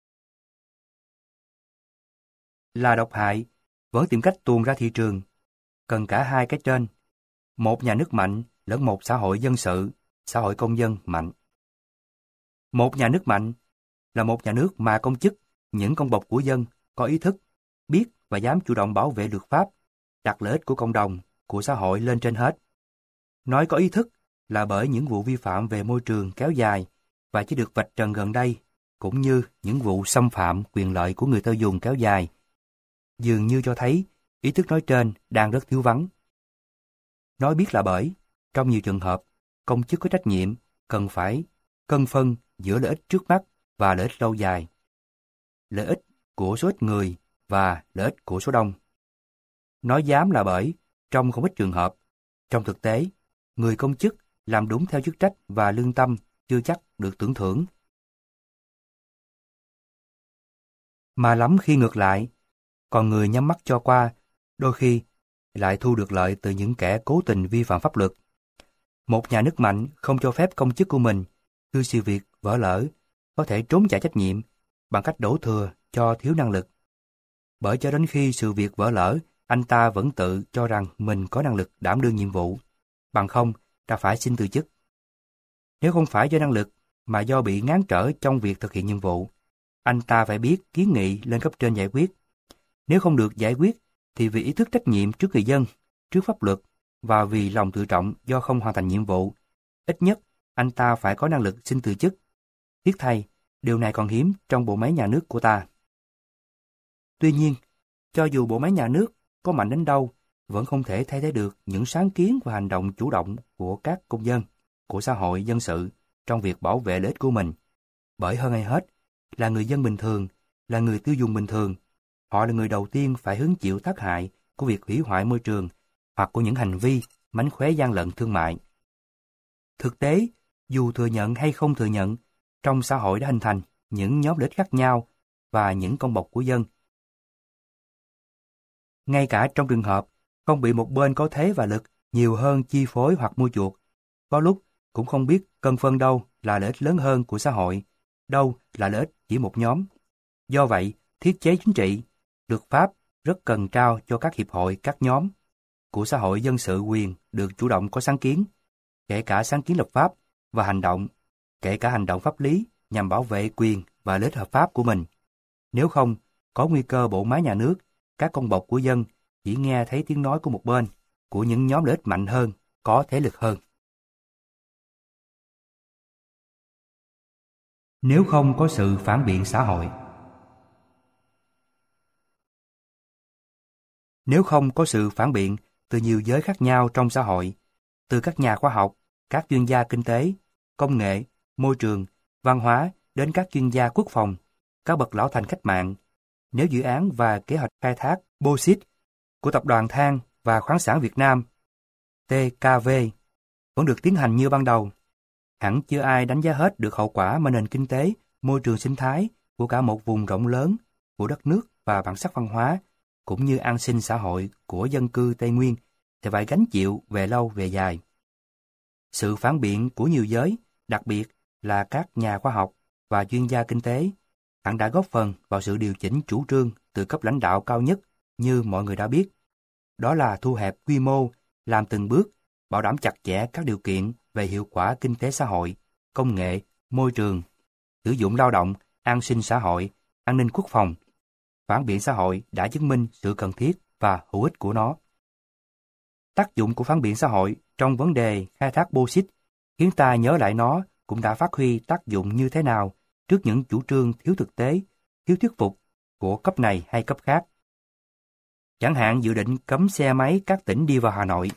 là độc hại, vẫn tìm cách tuồn ra thị trường. Cần cả hai cái trên, một nhà nước mạnh lẫn một xã hội dân sự, xã hội công dân mạnh. Một nhà nước mạnh là một nhà nước mà công chức, những con bộc của dân có ý thức, biết và dám chủ động bảo vệ luật pháp, đặt lợi ích của cộng đồng, của xã hội lên trên hết. Nói có ý thức là bởi những vụ vi phạm về môi trường kéo dài và chỉ được vạch trần gần đây, cũng như những vụ xâm phạm quyền lợi của người tiêu dùng kéo dài, dường như cho thấy ý thức nói trên đang rất thiếu vắng. Nói biết là bởi, trong nhiều trường hợp, công chức có trách nhiệm cần phải cân phân giữa lợi ích trước mắt và lợi ích lâu dài, lợi ích của số ít người và lợi ích của số đông. Nói dám là bởi, trong không ít trường hợp, trong thực tế, người công chức làm đúng theo chức trách và lương tâm chưa chắc được tưởng thưởng. Mà lắm khi ngược lại, còn người nhắm mắt cho qua, đôi khi lại thu được lợi từ những kẻ cố tình vi phạm pháp luật. Một nhà nước mạnh không cho phép công chức của mình, khi sự việc vỡ lỡ, có thể trốn chạy trách nhiệm bằng cách đổ thừa cho thiếu năng lực. Bởi cho đến khi sự việc vỡ lỡ, anh ta vẫn tự cho rằng mình có năng lực đảm đương nhiệm vụ, bằng không ta phải xin từ chức. Nếu không phải do năng lực mà do bị ngán trở trong việc thực hiện nhiệm vụ, anh ta phải biết kiến nghị lên cấp trên giải quyết. Nếu không được giải quyết, thì vì ý thức trách nhiệm trước người dân, trước pháp luật và vì lòng tự trọng do không hoàn thành nhiệm vụ, ít nhất anh ta phải có năng lực xin từ chức. Tiếc thay, điều này còn hiếm trong bộ máy nhà nước của ta. Tuy nhiên, cho dù bộ máy nhà nước có mạnh đến đâu, vẫn không thể thay thế được những sáng kiến và hành động chủ động của các công dân, của xã hội dân sự trong việc bảo vệ lợi ích của mình. Bởi hơn ai hết, là người dân bình thường, là người tiêu dùng bình thường, họ là người đầu tiên phải hứng chịu tác hại của việc hủy hoại môi trường hoặc của những hành vi mánh khóe gian lận thương mại. Thực tế, dù thừa nhận hay không thừa nhận, trong xã hội đã hình thành những nhóm lợi ích khác nhau và những con bọc của dân. Ngay cả trong trường hợp không bị một bên có thế và lực nhiều hơn chi phối hoặc mua chuộc, có lúc cũng không biết cân phân đâu là lợi ích lớn hơn của xã hội, đâu là lợi ích chỉ một nhóm. Do vậy, thiết chế chính trị, luật pháp rất cần trao cho các hiệp hội, các nhóm của xã hội dân sự quyền được chủ động có sáng kiến, kể cả sáng kiến lập pháp và hành động, kể cả hành động pháp lý nhằm bảo vệ quyền và lợi ích hợp pháp của mình. Nếu không, có nguy cơ bộ máy nhà nước, các con bọc của dân chỉ nghe thấy tiếng nói của một bên, của những nhóm lợi ích mạnh hơn, có thế lực hơn. Nếu không có sự phản biện xã hội. Nếu không có sự phản biện từ nhiều giới khác nhau trong xã hội, từ các nhà khoa học, các chuyên gia kinh tế, công nghệ, môi trường, văn hóa đến các chuyên gia quốc phòng, các bậc lão thành cách mạng, nếu dự án và kế hoạch khai thác bauxit của Tập đoàn Than và Khoáng sản Việt Nam tê ca vê vẫn được tiến hành như ban đầu, hẳn chưa ai đánh giá hết được hậu quả mà nền kinh tế, môi trường sinh thái của cả một vùng rộng lớn của đất nước và bản sắc văn hóa, cũng như an sinh xã hội của dân cư Tây Nguyên thì phải gánh chịu về lâu về dài. Sự phản biện của nhiều giới, đặc biệt là các nhà khoa học và chuyên gia kinh tế, hẳn đã góp phần vào sự điều chỉnh chủ trương từ cấp lãnh đạo cao nhất như mọi người đã biết. Đó là thu hẹp quy mô, làm từng bước, bảo đảm chặt chẽ các điều kiện về hiệu quả kinh tế xã hội, công nghệ, môi trường, sử dụng lao động, an sinh xã hội, an ninh quốc phòng. Phản biện xã hội đã chứng minh sự cần thiết và hữu ích của nó. Tác dụng của phản biện xã hội trong vấn đề khai thác bauxit khiến ta nhớ lại nó cũng đã phát huy tác dụng như thế nào trước những chủ trương thiếu thực tế, thiếu thuyết phục của cấp này hay cấp khác. Chẳng hạn dự định cấm xe máy các tỉnh đi vào Hà Nội,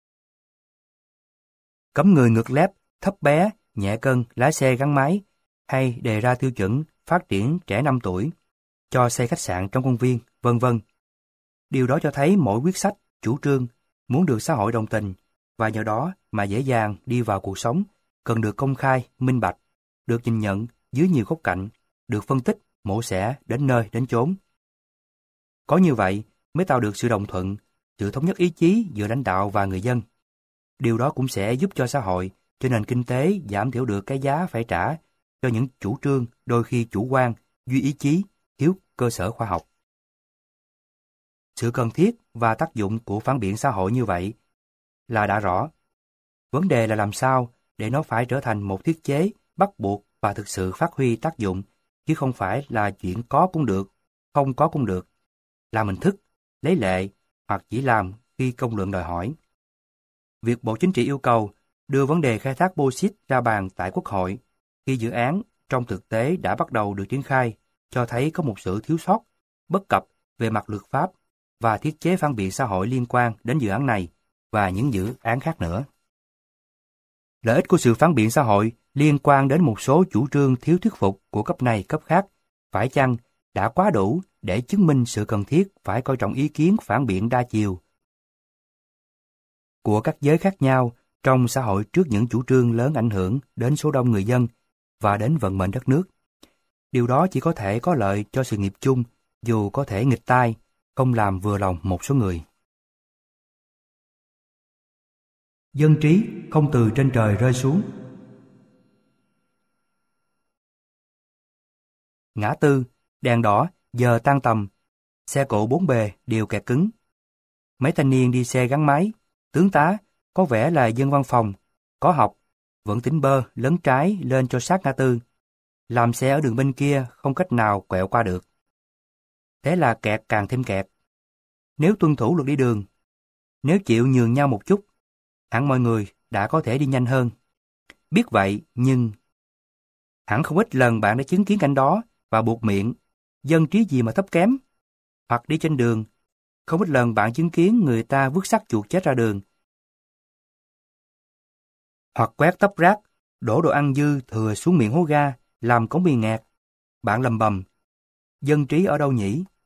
cấm người ngực lép, thấp bé, nhẹ cân lái xe gắn máy, hay đề ra tiêu chuẩn phát triển trẻ năm tuổi, cho xây khách sạn trong công viên, vân vân. Điều đó cho thấy mỗi quyết sách, chủ trương muốn được xã hội đồng tình và nhờ đó mà dễ dàng đi vào cuộc sống, cần được công khai, minh bạch, được nhìn nhận dưới nhiều góc cạnh, được phân tích, mổ xẻ đến nơi đến chốn. Có như vậy mới tạo được sự đồng thuận, sự thống nhất ý chí giữa lãnh đạo và người dân. Điều đó cũng sẽ giúp cho xã hội, cho nền kinh tế giảm thiểu được cái giá phải trả cho những chủ trương đôi khi chủ quan, duy ý chí, thiếu cơ sở khoa học. Sự cần thiết và tác dụng của phản biện xã hội như vậy là đã rõ. Vấn đề là làm sao để nó phải trở thành một thiết chế bắt buộc và thực sự phát huy tác dụng, chứ không phải là chuyện có cũng được, không có cũng được, làm hình thức, lấy lệ hoặc chỉ làm khi công luận đòi hỏi. Việc Bộ Chính trị yêu cầu đưa vấn đề khai thác bauxit ra bàn tại Quốc hội khi dự án trong thực tế đã bắt đầu được triển khai cho thấy có một sự thiếu sót, bất cập về mặt luật pháp và thiết chế phản biện xã hội liên quan đến dự án này và những dự án khác nữa. Lợi ích của sự phản biện xã hội liên quan đến một số chủ trương thiếu thuyết phục của cấp này cấp khác, phải chăng đã quá đủ để chứng minh sự cần thiết phải coi trọng ý kiến phản biện đa chiều của các giới khác nhau trong xã hội trước những chủ trương lớn ảnh hưởng đến số đông người dân và đến vận mệnh đất nước. Điều đó chỉ có thể có lợi cho sự nghiệp chung, dù có thể nghịch tai, không làm vừa lòng một số người. Dân trí không từ trên trời rơi xuống. Ngã tư, đèn đỏ, giờ tan tầm, xe cộ bốn bề đều kẹt cứng. Mấy thanh niên đi xe gắn máy, tướng tá, có vẻ là dân văn phòng, có học, vẫn tính bơ lấn trái lên cho sát ngã tư. Làm xe ở đường bên kia không cách nào quẹo qua được. Thế là kẹt càng thêm kẹt. Nếu tuân thủ luật đi đường, nếu chịu nhường nhau một chút, hẳn mọi người đã có thể đi nhanh hơn. Biết vậy nhưng hẳn không ít lần bạn đã chứng kiến cảnh đó và buột miệng, dân trí gì mà thấp kém. Hoặc đi trên đường, không ít lần bạn chứng kiến người ta vứt xác chuột chết ra đường. Hoặc quét tấp rác, đổ đồ ăn dư thừa xuống miệng hố ga, làm cống bị nghẹt. Bạn lầm bầm, dân trí ở đâu nhỉ?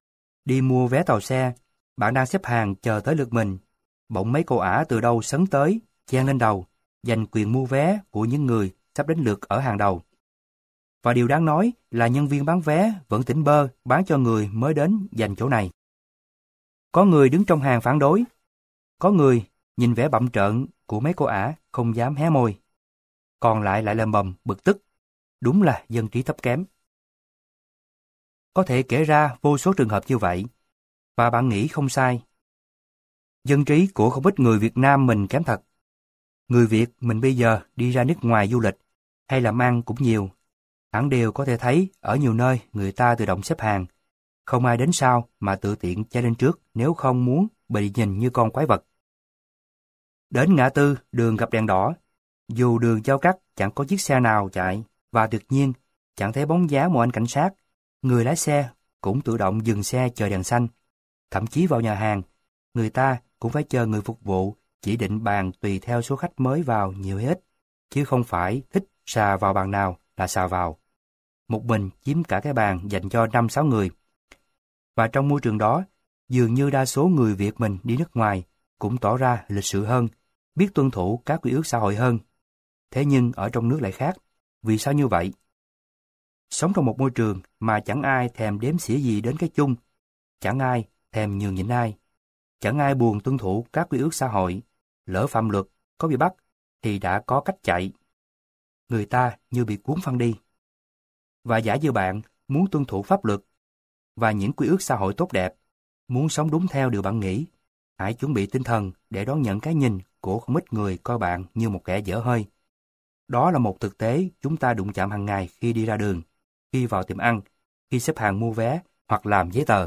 Đi mua vé tàu xe, bạn đang xếp hàng chờ tới lượt mình. Bỗng mấy cô ả từ đâu sấn tới, chen lên đầu, giành quyền mua vé của những người sắp đến lượt ở hàng đầu. Và điều đáng nói là nhân viên bán vé vẫn tỉnh bơ bán cho người mới đến giành chỗ này. Có người đứng trong hàng phản đối. Có người nhìn vẻ bặm trợn của mấy cô ả không dám hé môi. Còn lại lại lầm bầm bực tức. Đúng là dân trí thấp kém. Có thể kể ra vô số trường hợp như vậy. Và bạn nghĩ không sai. Dân trí của không ít người Việt Nam mình kém thật. Người Việt mình bây giờ đi ra nước ngoài du lịch hay làm ăn cũng nhiều. Hẳn đều có thể thấy ở nhiều nơi người ta tự động xếp hàng. Không ai đến sau mà tự tiện chạy lên trước nếu không muốn bị nhìn như con quái vật. Đến ngã tư đường gặp đèn đỏ, dù đường giao cắt chẳng có chiếc xe nào chạy và tuyệt nhiên chẳng thấy bóng dáng một anh cảnh sát, người lái xe cũng tự động dừng xe chờ đèn xanh. Thậm chí vào nhà hàng, người ta cũng phải chờ người phục vụ chỉ định bàn tùy theo số khách mới vào nhiều hay ít, chứ không phải thích xà vào bàn nào là xà vào. Một mình chiếm cả cái bàn dành cho năm sáu người. Và trong môi trường đó, dường như đa số người Việt mình đi nước ngoài cũng tỏ ra lịch sự hơn, biết tuân thủ các quy ước xã hội hơn. Thế nhưng ở trong nước lại khác. Vì sao như vậy? Sống trong một môi trường mà chẳng ai thèm đếm xỉa gì đến cái chung, chẳng ai thèm nhường nhịn ai, chẳng ai buồn tuân thủ các quy ước xã hội, lỡ phạm luật, có bị bắt, thì đã có cách chạy. Người ta như bị cuốn phăng đi. Và giả như bạn muốn tuân thủ pháp luật và những quy ước xã hội tốt đẹp, muốn sống đúng theo điều bạn nghĩ, hãy chuẩn bị tinh thần để đón nhận cái nhìn của không ít người coi bạn như một kẻ dở hơi. Đó là một thực tế chúng ta đụng chạm hàng ngày khi đi ra đường, khi vào tiệm ăn, khi xếp hàng mua vé hoặc làm giấy tờ.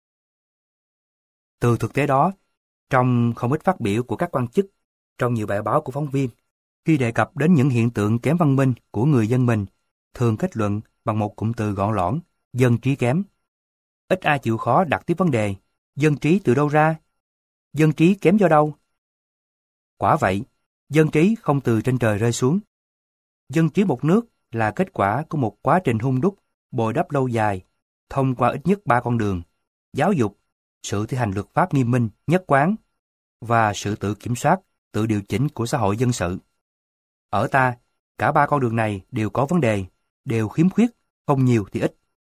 Từ thực tế đó, trong không ít phát biểu của các quan chức, trong nhiều bài báo của phóng viên, khi đề cập đến những hiện tượng kém văn minh của người dân mình, thường kết luận bằng một cụm từ gọn lõn, dân trí kém. Ít ai chịu khó đặt tiếp vấn đề, dân trí từ đâu ra? Dân trí kém do đâu? Quả vậy, dân trí không từ trên trời rơi xuống. Dân trí một nước là kết quả của một quá trình hun đúc, bồi đắp lâu dài, thông qua ít nhất ba con đường: giáo dục, sự thi hành luật pháp nghiêm minh, nhất quán, và sự tự kiểm soát, tự điều chỉnh của xã hội dân sự. Ở ta, cả ba con đường này đều có vấn đề, đều khiếm khuyết, không nhiều thì ít.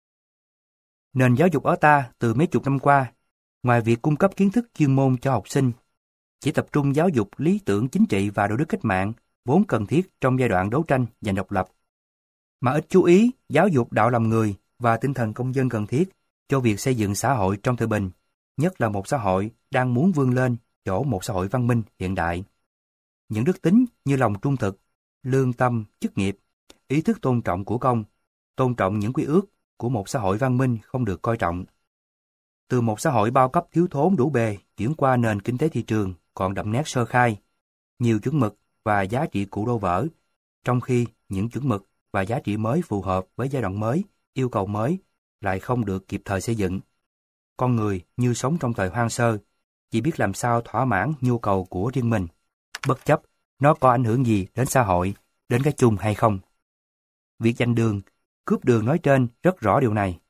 Nền giáo dục ở ta từ mấy chục năm qua, ngoài việc cung cấp kiến thức chuyên môn cho học sinh, chỉ tập trung giáo dục lý tưởng chính trị và đạo đức cách mạng vốn cần thiết trong giai đoạn đấu tranh giành độc lập, mà ít chú ý giáo dục đạo làm người và tinh thần công dân cần thiết cho việc xây dựng xã hội trong thời bình, nhất là một xã hội đang muốn vươn lên chỗ một xã hội văn minh hiện đại. Những đức tính như lòng trung thực, lương tâm, chức nghiệp, ý thức tôn trọng của công, tôn trọng những quy ước của một xã hội văn minh không được coi trọng. Từ một xã hội bao cấp thiếu thốn đủ bề chuyển qua nền kinh tế thị trường còn đậm nét sơ khai, nhiều chuẩn mực và giá trị cũ đổ vỡ, trong khi những chuẩn mực và giá trị mới phù hợp với giai đoạn mới, yêu cầu mới lại không được kịp thời xây dựng. Con người như sống trong thời hoang sơ, chỉ biết làm sao thỏa mãn nhu cầu của riêng mình, bất chấp nó có ảnh hưởng gì đến xã hội, đến cái chung hay không. Việc giành đường, cướp đường nói trên rất rõ điều này.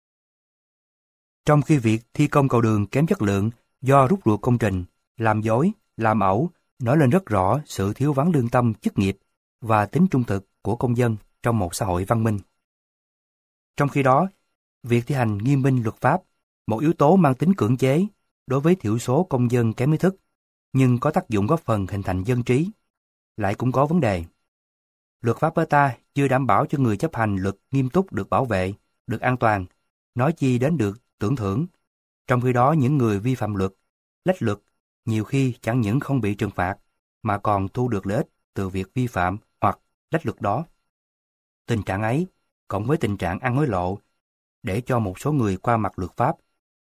Trong khi việc thi công cầu đường kém chất lượng do rút ruột công trình, làm dối, làm ẩu, nói lên rất rõ sự thiếu vắng lương tâm, chức nghiệp và tính trung thực của công dân trong một xã hội văn minh. Trong khi đó, việc thi hành nghiêm minh luật pháp, một yếu tố mang tính cưỡng chế đối với thiểu số công dân kém ý thức, nhưng có tác dụng góp phần hình thành dân trí, lại cũng có vấn đề. Luật pháp ở ta chưa đảm bảo cho người chấp hành luật nghiêm túc được bảo vệ, được an toàn, nói chi đến được tưởng thưởng. Trong khi đó những người vi phạm luật, lách luật, nhiều khi chẳng những không bị trừng phạt, mà còn thu được lợi ích từ việc vi phạm hoặc lách luật đó. Tình trạng ấy, cộng với tình trạng ăn hối lộ, để cho một số người qua mặt luật pháp,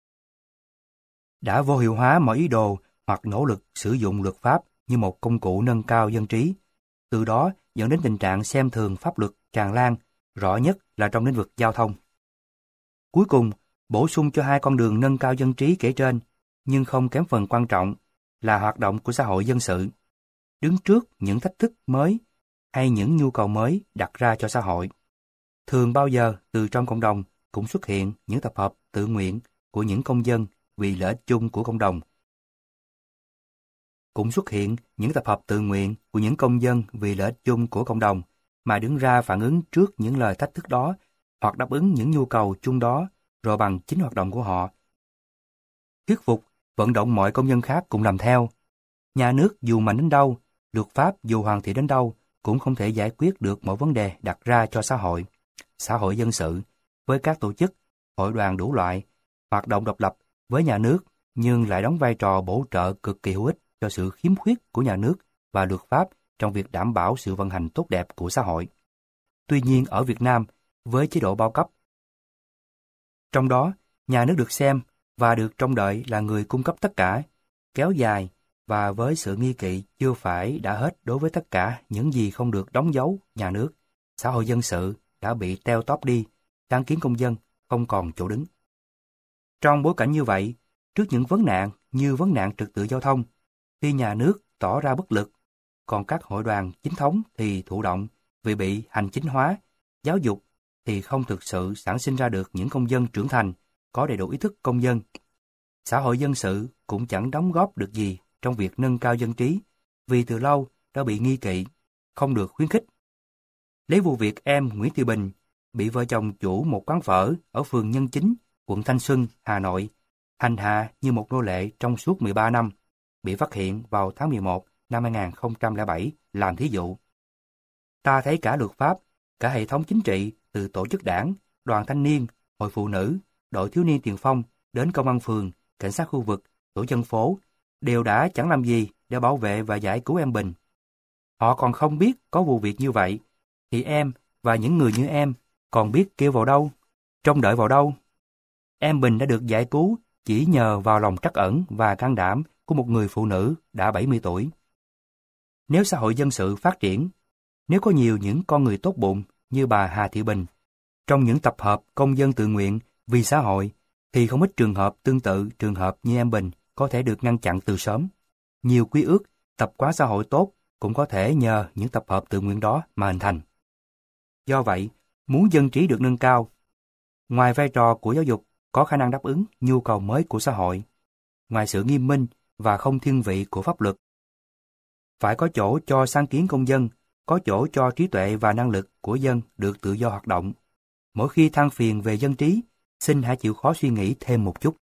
đã vô hiệu hóa mọi ý đồ hoặc nỗ lực sử dụng luật pháp như một công cụ nâng cao dân trí, từ đó dẫn đến tình trạng xem thường pháp luật tràn lan, rõ nhất là trong lĩnh vực giao thông. Cuối cùng, bổ sung cho hai con đường nâng cao dân trí kể trên, nhưng không kém phần quan trọng, là hoạt động của xã hội dân sự, đứng trước những thách thức mới hay những nhu cầu mới đặt ra cho xã hội. Thường bao giờ từ trong cộng đồng cũng xuất hiện những tập hợp tự nguyện của những công dân vì lợi ích chung của cộng đồng. Cũng xuất hiện những tập hợp tự nguyện của những công dân vì lợi ích chung của cộng đồng mà đứng ra phản ứng trước những lời thách thức đó hoặc đáp ứng những nhu cầu chung đó rồi bằng chính hoạt động của họ. Thuyết phục, vận động mọi công dân khác cùng làm theo. Nhà nước dù mạnh đến đâu, luật pháp dù hoàn thiện đến đâu cũng không thể giải quyết được mọi vấn đề đặt ra cho xã hội. Xã hội dân sự, với các tổ chức, hội đoàn đủ loại, hoạt động độc lập với nhà nước nhưng lại đóng vai trò bổ trợ cực kỳ hữu ích cho sự khiếm khuyết của nhà nước và luật pháp trong việc đảm bảo sự vận hành tốt đẹp của xã hội. Tuy nhiên ở Việt Nam, với chế độ bao cấp, trong đó nhà nước được xem và được trông đợi là người cung cấp tất cả, kéo dài và với sự nghi kỵ chưa phải đã hết đối với tất cả những gì không được đóng dấu nhà nước, xã hội dân sự đã bị teo tóp đi, sáng kiến công dân không còn chỗ đứng. Trong bối cảnh như vậy, trước những vấn nạn như vấn nạn trật tự giao thông, khi nhà nước tỏ ra bất lực, còn các hội đoàn chính thống thì thụ động vì bị hành chính hóa, giáo dục thì không thực sự sản sinh ra được những công dân trưởng thành, có đầy đủ ý thức công dân. Xã hội dân sự cũng chẳng đóng góp được gì trong việc nâng cao dân trí, vì từ lâu đã bị nghi kỵ, không được khuyến khích. Lấy vụ việc em Nguyễn Thị Bình bị vợ chồng chủ một quán phở ở phường Nhân Chính, quận Thanh Xuân, Hà Nội, hành hạ như một nô lệ trong suốt mười ba năm, bị phát hiện vào tháng mười một năm hai nghìn không trăm lẻ bảy làm thí dụ. Ta thấy cả luật pháp, cả hệ thống chính trị từ tổ chức đảng, đoàn thanh niên, hội phụ nữ, đội thiếu niên tiền phong đến công an phường, cảnh sát khu vực, tổ dân phố đều đã chẳng làm gì để bảo vệ và giải cứu em Bình. Họ còn không biết có vụ việc như vậy, thì em và những người như em còn biết kêu vào đâu, trông đợi vào đâu. Em Bình đã được giải cứu chỉ nhờ vào lòng trắc ẩn và can đảm của một người phụ nữ đã bảy mươi tuổi. Nếu xã hội dân sự phát triển, nếu có nhiều những con người tốt bụng như bà Hà Thị Bình, trong những tập hợp công dân tự nguyện vì xã hội, thì không ít trường hợp tương tự trường hợp như em Bình có thể được ngăn chặn từ sớm. Nhiều quy ước, tập quán xã hội tốt cũng có thể nhờ những tập hợp tự nguyện đó mà hình thành. Do vậy, muốn dân trí được nâng cao, ngoài vai trò của giáo dục có khả năng đáp ứng nhu cầu mới của xã hội, ngoài sự nghiêm minh và không thiên vị của pháp luật, phải có chỗ cho sáng kiến công dân, có chỗ cho trí tuệ và năng lực của dân được tự do hoạt động. Mỗi khi than phiền về dân trí, xin hãy chịu khó suy nghĩ thêm một chút.